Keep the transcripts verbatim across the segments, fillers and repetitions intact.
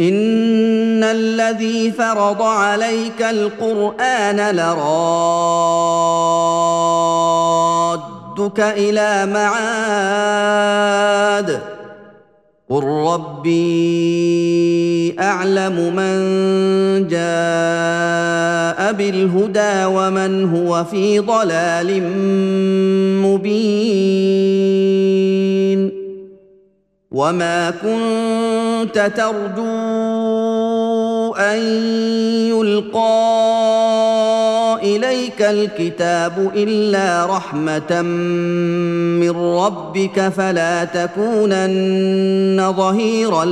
إن الذي فرض عليك القرآن لرادك إلى معاد قل ربي أعلم من جاء بالهدى ومن هو في ضلال مبين وما كنت ترجو أن يلقى إليك الكتاب إلا رحمة من ربك فلا تكونن ظهيرا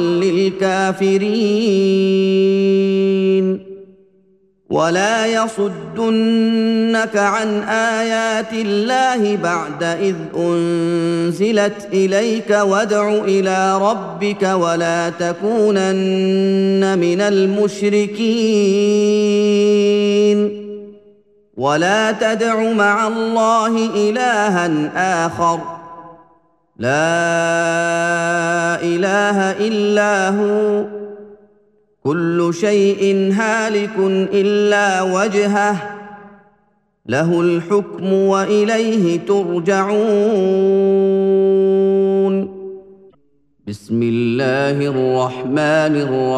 للكافرين ولا يصدنك عن آيات الله بعد إذ أنزلت إليك وادع إلى ربك ولا تكونن من المشركين ولا تدع مع الله إلها آخر لا إله إلا هو كل شيء هالك إلا وجهه له الحكم وإليه ترجعون بسم الله الرحمن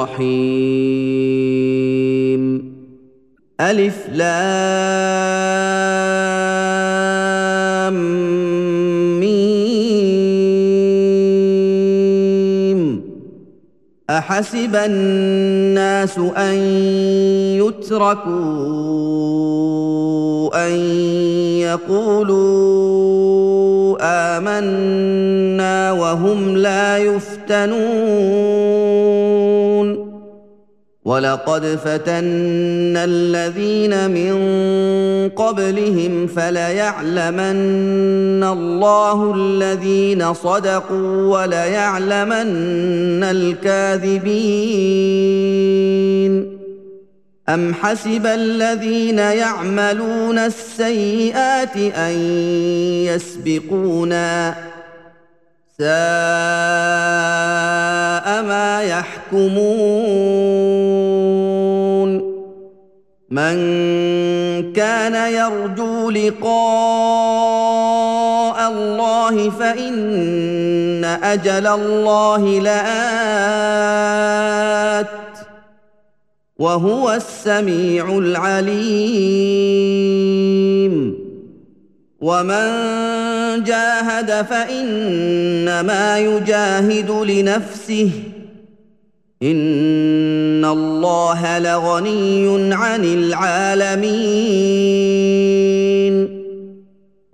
الرحيم ألف لام ميم أحسب الناس أن يتركوا أن يقولوا آمنا وهم لا يفتنون ولقد فتنا الذين من قبلهم فليعلمن الله الذين صدقوا وليعلمن الكاذبين أم حسب الذين يعملون السيئات أن يسبقونا ساء ما يحكمون من كان يرجو لقاء الله فإن أجل الله لآت وهو السميع العليم ومن جاهد فإنما يجاهد لنفسه إن الله لغني عن العالمين